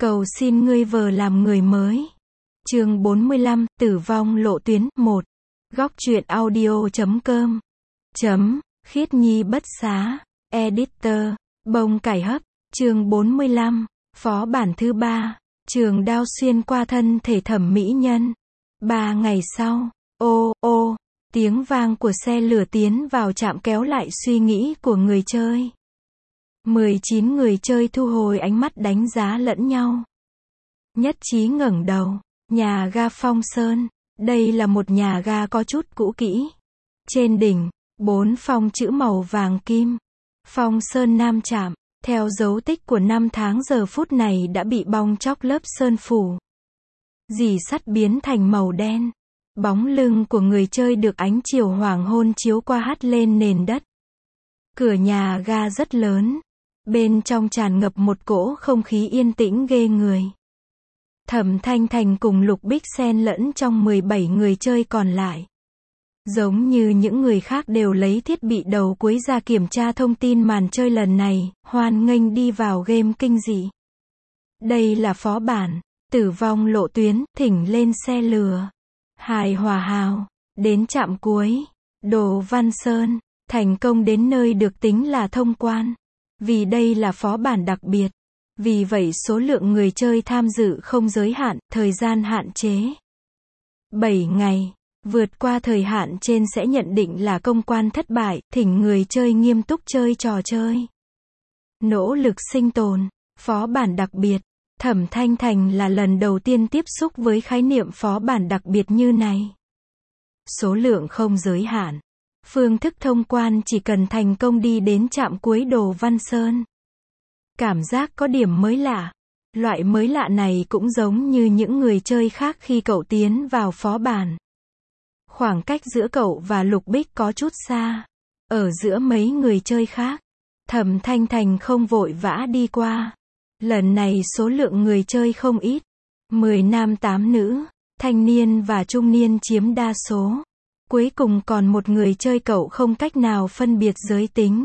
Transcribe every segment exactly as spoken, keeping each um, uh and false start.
Cầu xin ngươi vờ làm người mới. Chương bốn mươi lăm, Tử vong lộ tuyến, một. Góc truyện audio chấm com. Chấm, Khiết Nhi bất xá. Editor, Bông cải hấp. Chương bốn mươi lăm, phó bản thứ ba. Trường đao xuyên qua thân thể Thẩm mỹ nhân. Ba ngày sau, ô, ô, tiếng vang của xe lửa tiến vào trạm kéo lại suy nghĩ của người chơi. mười chín người chơi thu hồi ánh mắt đánh giá lẫn nhau. Nhất trí ngẩng đầu. Nhà ga Phong Sơn. Đây là một nhà ga có chút cũ kỹ. Trên đỉnh, bốn phong chữ màu vàng kim. Phong Sơn Nam Trạm. Theo dấu tích của năm tháng giờ phút này đã bị bong chóc lớp sơn phủ. Dì sắt biến thành màu đen. Bóng lưng của người chơi được ánh chiều hoàng hôn chiếu qua hắt lên nền đất. Cửa nhà ga rất lớn. Bên trong tràn ngập một cỗ không khí yên tĩnh ghê người. Thẩm Thanh Thành cùng Lục Bích xen lẫn trong mười bảy người chơi còn lại. Giống như những người khác đều lấy thiết bị đầu cuối ra kiểm tra thông tin màn chơi lần này, hoan nghênh đi vào game kinh dị. Đây là phó bản, tử vong lộ tuyến, thỉnh lên xe lửa. Hài Hòa Hào, đến trạm cuối, Đồ Văn Sơn, thành công đến nơi được tính là thông quan. Vì đây là phó bản đặc biệt. Vì vậy số lượng người chơi tham dự không giới hạn, thời gian hạn chế. bảy ngày. Vượt qua thời hạn trên sẽ nhận định là công quan thất bại, thỉnh người chơi nghiêm túc chơi trò chơi. Nỗ lực sinh tồn. Phó bản đặc biệt. Thẩm Thanh Thành là lần đầu tiên tiếp xúc với khái niệm phó bản đặc biệt như này. Số lượng không giới hạn. Phương thức thông quan chỉ cần thành công đi đến trạm cuối Đồ Văn Sơn. Cảm giác có điểm mới lạ. Loại mới lạ này cũng giống như những người chơi khác khi cậu tiến vào phó bản. Khoảng cách giữa cậu và Lục Bích có chút xa. Ở giữa mấy người chơi khác, Thẩm Thanh Thành không vội vã đi qua. Lần này số lượng người chơi không ít. mười nam tám nữ, thanh niên và trung niên chiếm đa số. Cuối cùng còn một người chơi cậu không cách nào phân biệt giới tính.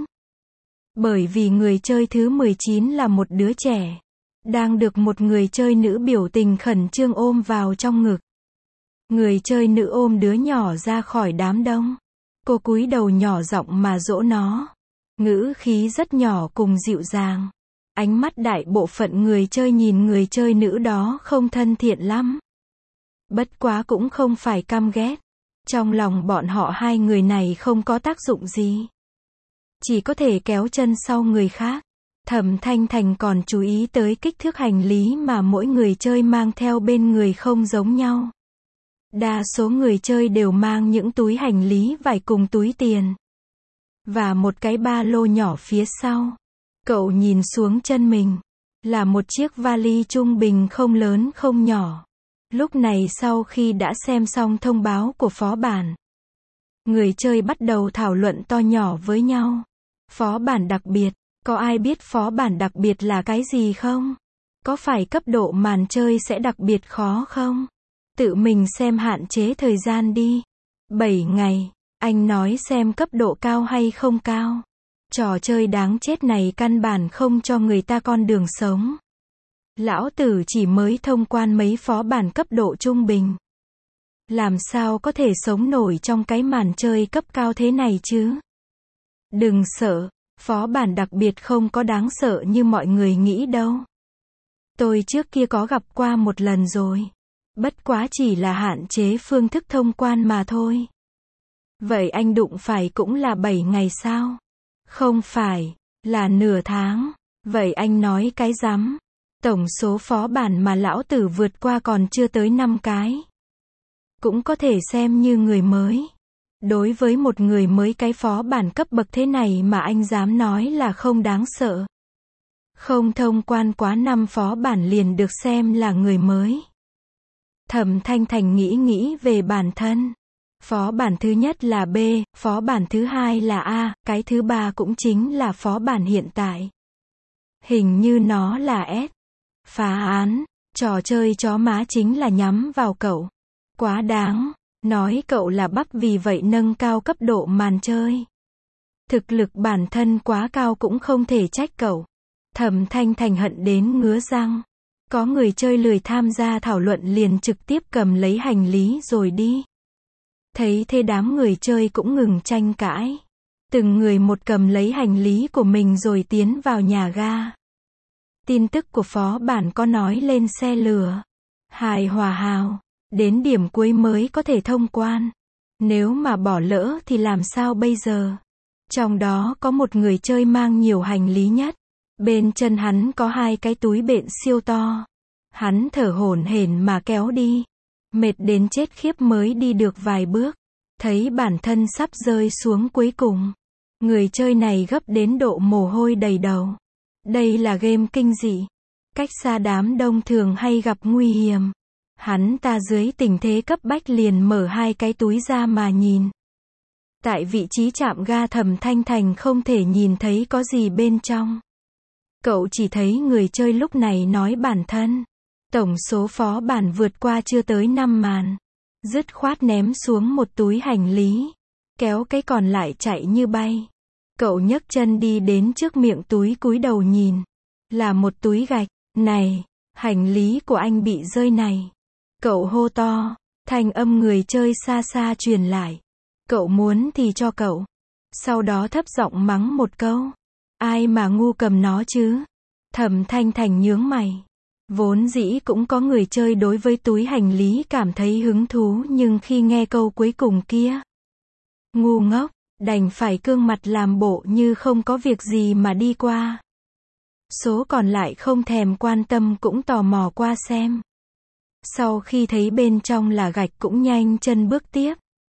Bởi vì người chơi thứ mười chín là một đứa trẻ. Đang được một người chơi nữ biểu tình khẩn trương ôm vào trong ngực. Người chơi nữ ôm đứa nhỏ ra khỏi đám đông. Cô cúi đầu nhỏ giọng mà dỗ nó. Ngữ khí rất nhỏ cùng dịu dàng. Ánh mắt đại bộ phận người chơi nhìn người chơi nữ đó không thân thiện lắm. Bất quá cũng không phải căm ghét. Trong lòng bọn họ hai người này không có tác dụng gì. Chỉ có thể kéo chân sau người khác. Thẩm Thanh Thành còn chú ý tới kích thước hành lý mà mỗi người chơi mang theo bên người không giống nhau. Đa số người chơi đều mang những túi hành lý vải cùng túi tiền. Và một cái ba lô nhỏ phía sau. Cậu nhìn xuống chân mình. Là một chiếc vali trung bình không lớn không nhỏ. Lúc này sau khi đã xem xong thông báo của phó bản. Người chơi bắt đầu thảo luận to nhỏ với nhau. Phó bản đặc biệt. Có ai biết phó bản đặc biệt là cái gì không? Có phải cấp độ màn chơi sẽ đặc biệt khó không? Tự mình xem hạn chế thời gian đi. bảy ngày. Anh nói xem cấp độ cao hay không cao. Trò chơi đáng chết này căn bản không cho người ta con đường sống. Lão tử chỉ mới thông quan mấy phó bản cấp độ trung bình. Làm sao có thể sống nổi trong cái màn chơi cấp cao thế này chứ? Đừng sợ. Phó bản đặc biệt không có đáng sợ như mọi người nghĩ đâu. Tôi trước kia có gặp qua một lần rồi. Bất quá chỉ là hạn chế phương thức thông quan mà thôi. Vậy anh đụng phải cũng là bảy ngày sao? Không phải, là nửa tháng. Vậy anh nói cái rắm. Tổng số phó bản mà lão tử vượt qua còn chưa tới năm cái. Cũng có thể xem như người mới. Đối với một người mới cái phó bản cấp bậc thế này mà anh dám nói là không đáng sợ. Không thông quan quá năm phó bản liền được xem là người mới. Thẩm Thanh Thành nghĩ nghĩ về bản thân. Phó bản thứ nhất là B, phó bản thứ hai là A, cái thứ ba cũng chính là phó bản hiện tại. Hình như nó là S. Phá án, trò chơi chó má chính là nhắm vào cậu. Quá đáng. Nói cậu là bắp vì vậy nâng cao cấp độ màn chơi. Thực lực bản thân quá cao cũng không thể trách cậu. Thẩm Thanh Thành hận đến ngứa răng. Có người chơi lười tham gia thảo luận liền trực tiếp cầm lấy hành lý rồi đi. Thấy thế đám người chơi cũng ngừng tranh cãi. Từng người một cầm lấy hành lý của mình rồi tiến vào nhà ga. Tin tức của phó bản có nói lên xe lửa. Hài hòa hào. Đến điểm cuối mới có thể thông quan. Nếu mà bỏ lỡ thì làm sao bây giờ? Trong đó có một người chơi mang nhiều hành lý nhất. Bên chân hắn có hai cái túi bện siêu to. Hắn thở hổn hển mà kéo đi. Mệt đến chết khiếp mới đi được vài bước. Thấy bản thân sắp rơi xuống cuối cùng. Người chơi này gấp đến độ mồ hôi đầy đầu. Đây là game kinh dị. Cách xa đám đông thường hay gặp nguy hiểm. Hắn ta dưới tình thế cấp bách liền mở hai cái túi ra mà nhìn. Tại vị trí trạm ga Thẩm Thanh Thành không thể nhìn thấy có gì bên trong. Cậu chỉ thấy người chơi lúc này nói bản thân. Tổng số phó bản vượt qua chưa tới năm màn. Dứt khoát ném xuống một túi hành lý. Kéo cái còn lại chạy như bay. Cậu nhấc chân đi đến trước miệng túi cúi đầu nhìn. Là một túi gạch. Này, hành lý của anh bị rơi này. Cậu hô to. Thanh âm người chơi xa xa truyền lại. Cậu muốn thì cho cậu. Sau đó thấp giọng mắng một câu. Ai mà ngu cầm nó chứ? Thẩm Thanh Thành nhướng mày. Vốn dĩ cũng có người chơi đối với túi hành lý cảm thấy hứng thú nhưng khi nghe câu cuối cùng kia. Ngu ngốc, đành phải cương mặt làm bộ như không có việc gì mà đi qua. Số còn lại không thèm quan tâm cũng tò mò qua xem. Sau khi thấy bên trong là gạch cũng nhanh chân bước tiếp.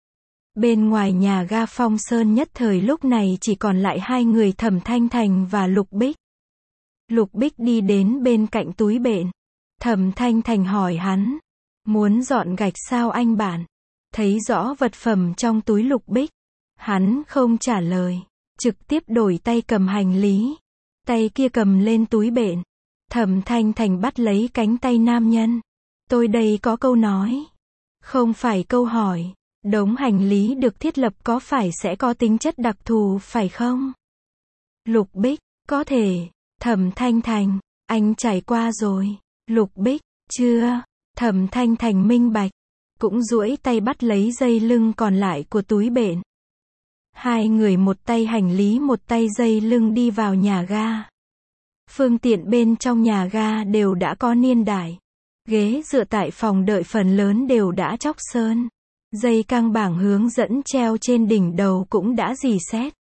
Bên ngoài nhà ga Phong Sơn nhất thời lúc này chỉ còn lại hai người Thẩm Thanh Thành và Lục Bích. Lục Bích đi đến bên cạnh túi bện. Thẩm Thanh Thành hỏi hắn. Muốn dọn gạch sao anh bạn? Thấy rõ vật phẩm trong túi Lục Bích. Hắn không trả lời. Trực tiếp đổi tay cầm hành lý. Tay kia cầm lên túi bện. Thẩm Thanh Thành bắt lấy cánh tay nam nhân. Tôi đây có câu nói. Không phải câu hỏi. Đống hành lý được thiết lập có phải sẽ có tính chất đặc thù phải không? Lục Bích, có thể. Thẩm Thanh Thành, anh trải qua rồi. Lục Bích, chưa. Thẩm Thanh Thành minh bạch. Cũng duỗi tay bắt lấy dây lưng còn lại của túi bện. Hai người một tay hành lý một tay dây lưng đi vào nhà ga. Phương tiện bên trong nhà ga đều đã có niên đại. Ghế dựa tại phòng đợi phần lớn đều đã chóc sơn. Dây căng bảng hướng dẫn treo trên đỉnh đầu cũng đã rỉ sét.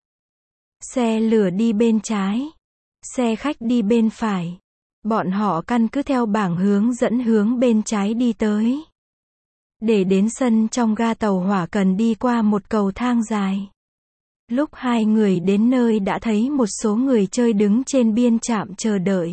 Xe lửa đi bên trái. Xe khách đi bên phải. Bọn họ căn cứ theo bảng hướng dẫn hướng bên trái đi tới. Để đến sân trong ga tàu hỏa cần đi qua một cầu thang dài. Lúc hai người đến nơi đã thấy một số người chơi đứng trên biên trạm chờ đợi.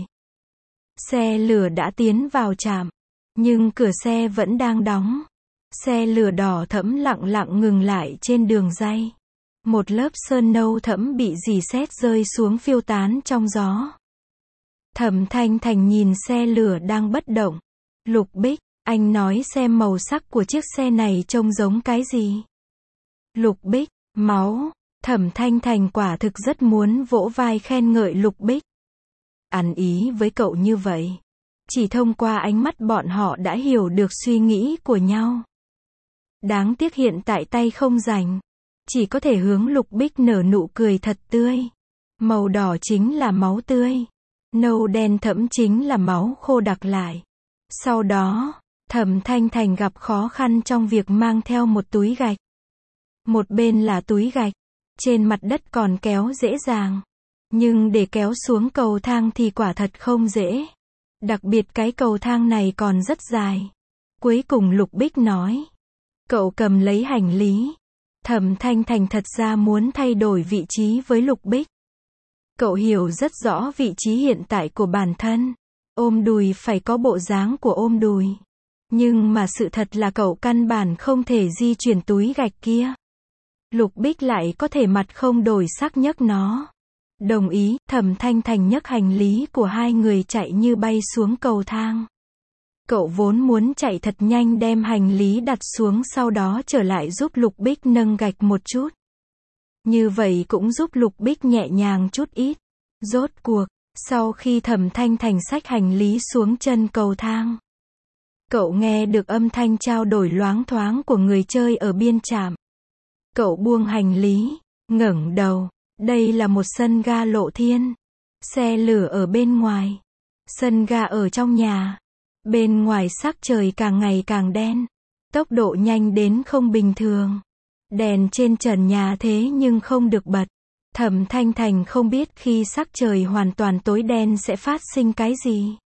Xe lửa đã tiến vào trạm. Nhưng cửa xe vẫn đang đóng. Xe lửa đỏ thẫm lặng lặng ngừng lại trên đường ray. Một lớp sơn nâu thẫm bị rỉ sét rơi xuống phiêu tán trong gió. Thẩm Thanh Thành nhìn xe lửa đang bất động. Lục Bích, anh nói xem màu sắc của chiếc xe này trông giống cái gì? Lục Bích, máu. Thẩm Thanh Thành quả thực rất muốn vỗ vai khen ngợi Lục Bích. Ăn ý với cậu như vậy. Chỉ thông qua ánh mắt bọn họ đã hiểu được suy nghĩ của nhau. Đáng tiếc hiện tại tay không rảnh. Chỉ có thể hướng Lục Bích nở nụ cười thật tươi. Màu đỏ chính là máu tươi. Nâu đen thẫm chính là máu khô đặc lại. Sau đó, Thẩm Thanh Thành gặp khó khăn trong việc mang theo một túi gạch. Một bên là túi gạch. Trên mặt đất còn kéo dễ dàng. Nhưng để kéo xuống cầu thang thì quả thật không dễ. Đặc biệt cái cầu thang này còn rất dài. Cuối cùng Lục Bích nói. Cậu cầm lấy hành lý. Thẩm Thanh Thành thật ra muốn thay đổi vị trí với Lục Bích. Cậu hiểu rất rõ vị trí hiện tại của bản thân. Ôm đùi phải có bộ dáng của ôm đùi. Nhưng mà sự thật là cậu căn bản không thể di chuyển túi gạch kia. Lục Bích lại có thể mặt không đổi sắc nhấc nó. Đồng ý, Thẩm Thanh Thành nhấc hành lý của hai người chạy như bay xuống cầu thang. Cậu vốn muốn chạy thật nhanh đem hành lý đặt xuống sau đó trở lại giúp Lục Bích nâng gạch một chút. Như vậy cũng giúp Lục Bích nhẹ nhàng chút ít. Rốt cuộc, Sau khi Thẩm Thanh Thành xách hành lý xuống chân cầu thang, cậu nghe được âm thanh trao đổi loáng thoáng của người chơi ở biên trạm. Cậu buông hành lý, ngẩng đầu. Đây là một sân ga lộ thiên. Xe lửa ở bên ngoài. Sân ga ở trong nhà. Bên ngoài sắc trời càng ngày càng đen. Tốc độ nhanh đến không bình thường. Đèn trên trần nhà thế nhưng không được bật. Thẩm Thanh Thành không biết khi sắc trời hoàn toàn tối đen sẽ phát sinh cái gì.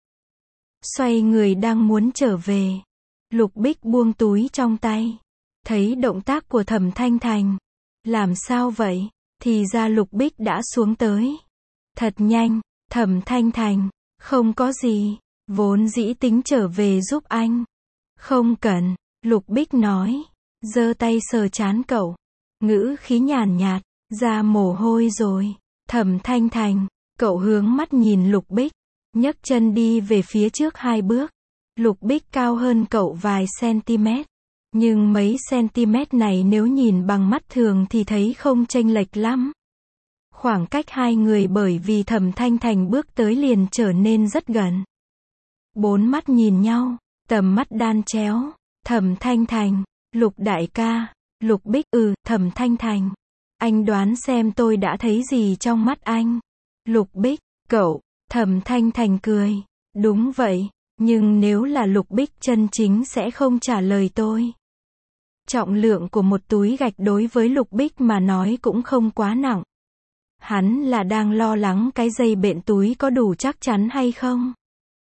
Xoay người đang muốn trở về. Lục Bích buông túi trong tay. Thấy động tác của Thẩm Thanh Thành. Làm sao vậy? Thì ra Lục Bích đã xuống tới. Thật nhanh. Thẩm Thanh Thành. Không có gì. Vốn dĩ tính trở về giúp anh. Không cần. Lục Bích nói. Giơ tay sờ trán cậu. Ngữ khí nhàn nhạt. Ra mồ hôi rồi. Thẩm Thanh Thành. Cậu hướng mắt nhìn Lục Bích. Nhấc chân đi về phía trước hai bước. Lục Bích cao hơn cậu vài cm. Nhưng mấy cm này nếu nhìn bằng mắt thường thì thấy không chênh lệch lắm. Khoảng cách hai người bởi vì Thẩm Thanh Thành bước tới liền trở nên rất gần. Bốn mắt nhìn nhau, tầm mắt đan chéo. Thẩm Thanh Thành, Lục đại ca. Lục Bích, ừ, Thẩm Thanh Thành. Anh đoán xem tôi đã thấy gì trong mắt anh. Lục Bích, cậu. Thẩm Thanh Thành cười. Đúng vậy, nhưng nếu là Lục Bích chân chính sẽ không trả lời tôi. Trọng lượng của một túi gạch đối với Lục Bích mà nói cũng không quá nặng. Hắn là đang lo lắng cái dây bện túi có đủ chắc chắn hay không.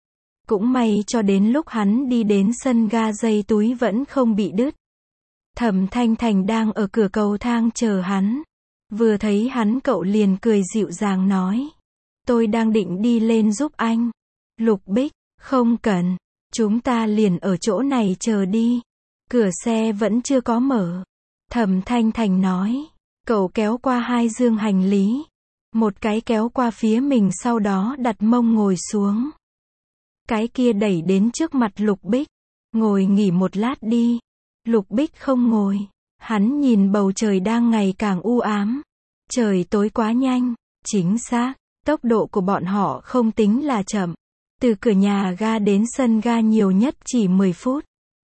Cũng may cho đến lúc hắn đi đến sân ga dây túi vẫn không bị đứt. Thẩm Thanh Thành đang ở cửa cầu thang chờ hắn. Vừa thấy hắn cậu liền cười dịu dàng nói. Tôi đang định đi lên giúp anh. Lục Bích, không cần. Chúng ta liền ở chỗ này chờ đi. Cửa xe vẫn chưa có mở. Thẩm Thanh Thành nói. Cậu kéo qua hai dương hành lý. Một cái kéo qua phía mình sau đó đặt mông ngồi xuống. Cái kia đẩy đến trước mặt Lục Bích. Ngồi nghỉ một lát đi. Lục Bích không ngồi. Hắn nhìn bầu trời đang ngày càng u ám. Trời tối quá nhanh. Chính xác. Tốc độ của bọn họ không tính là chậm. Từ cửa nhà ga đến sân ga nhiều nhất chỉ mười phút.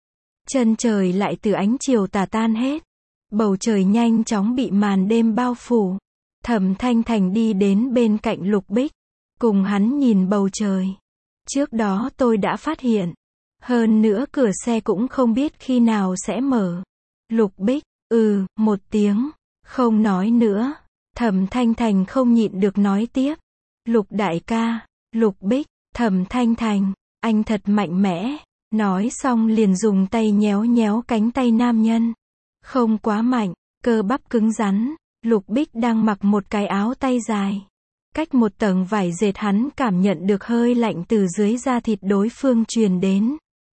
Chân trời lại từ ánh chiều tà tan hết. Bầu trời nhanh chóng bị màn đêm bao phủ. Thẩm Thanh Thành đi đến bên cạnh Lục Bích. Cùng hắn nhìn bầu trời. Trước đó tôi đã phát hiện. Hơn nữa cửa xe cũng không biết khi nào sẽ mở. Lục Bích, ừ, một tiếng. Không nói nữa. Thẩm Thanh Thành không nhịn được nói tiếp. Lục đại ca. Lục Bích, Thẩm Thanh Thành. Anh thật mạnh mẽ. Nói xong liền dùng tay nhéo nhéo cánh tay nam nhân. Không quá mạnh, cơ bắp cứng rắn. Lục Bích đang mặc một cái áo tay dài. Cách một tầng vải dệt hắn cảm nhận được hơi lạnh từ dưới da thịt đối phương truyền đến.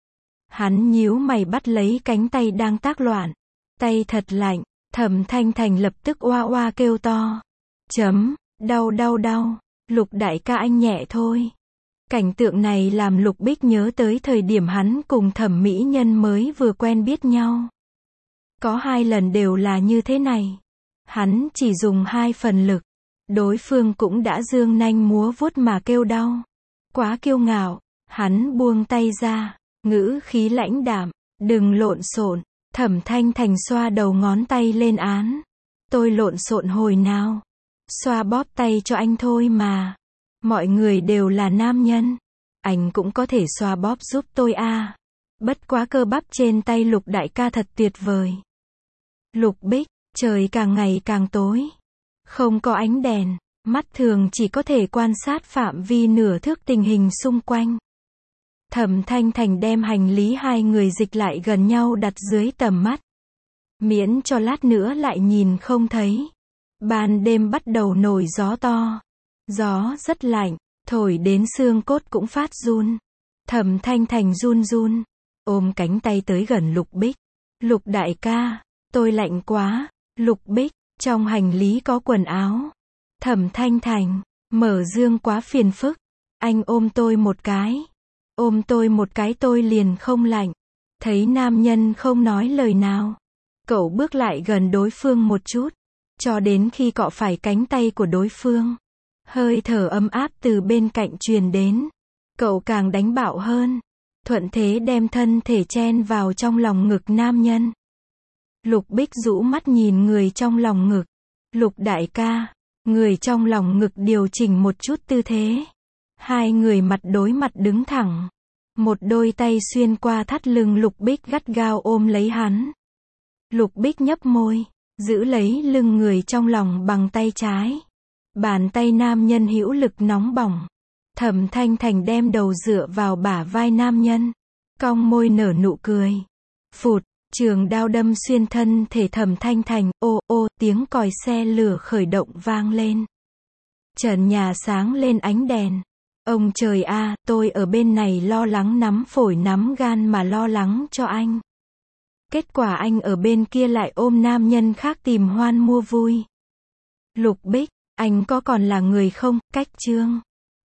Hắn nhíu mày bắt lấy cánh tay đang tác loạn. Tay thật lạnh. Thẩm Thanh Thành lập tức oa oa kêu to. Chấm, đau đau đau. Lục đại ca anh nhẹ thôi. Cảnh tượng này làm Lục Bích nhớ tới thời điểm hắn cùng Thẩm mỹ nhân mới vừa quen biết nhau. Có hai lần đều là như thế này. Hắn chỉ dùng hai phần lực. Đối phương cũng đã giương nanh múa vuốt mà kêu đau. Quá kiêu ngạo. Hắn buông tay ra. Ngữ khí lãnh đạm. Đừng lộn xộn. Thẩm Thanh Thành xoa đầu ngón tay lên án. Tôi lộn xộn hồi nào. Xoa bóp tay cho anh thôi mà. Mọi người đều là nam nhân. Anh cũng có thể xoa bóp giúp tôi à. Bất quá cơ bắp trên tay Lục đại ca thật tuyệt vời. Lục Bích, trời càng ngày càng tối. Không có ánh đèn. Mắt thường chỉ có thể quan sát phạm vi nửa thước tình hình xung quanh. Thẩm Thanh Thành đem hành lý hai người dịch lại gần nhau đặt dưới tầm mắt. Miễn cho lát nữa lại nhìn không thấy. Ban đêm bắt đầu nổi gió to. Gió rất lạnh, thổi đến xương cốt cũng phát run. Thẩm Thanh Thành run run, ôm cánh tay tới gần Lục Bích. Lục đại ca, tôi lạnh quá. Lục Bích, trong hành lý có quần áo. Thẩm Thanh Thành, mở dương quá phiền phức. Anh ôm tôi một cái. Ôm tôi một cái tôi liền không lạnh. Thấy nam nhân không nói lời nào. Cậu bước lại gần đối phương một chút. Cho đến khi cọ phải cánh tay của đối phương. Hơi thở ấm áp từ bên cạnh truyền đến. Cậu càng đánh bạo hơn. Thuận thế đem thân thể chen vào trong lòng ngực nam nhân. Lục Bích rũ mắt nhìn người trong lòng ngực. Lục đại ca. Người trong lòng ngực điều chỉnh một chút tư thế. Hai người mặt đối mặt đứng thẳng. Một đôi tay xuyên qua thắt lưng Lục Bích gắt gao ôm lấy hắn. Lục Bích nhấp môi, giữ lấy lưng người trong lòng bằng tay trái. Bàn tay nam nhân hữu lực nóng bỏng. Thẩm Thanh Thành đem đầu dựa vào bả vai nam nhân. Cong môi nở nụ cười. Phụt, trường đao đâm xuyên thân thể Thẩm Thanh Thành, ô ô, tiếng còi xe lửa khởi động vang lên. Trần nhà sáng lên ánh đèn. Ông trời a, tôi ở bên này lo lắng nắm phổi nắm gan mà lo lắng cho anh. Kết quả anh ở bên kia lại ôm nam nhân khác tìm hoan mua vui. Lục Bích, anh có còn là người không? Cách chương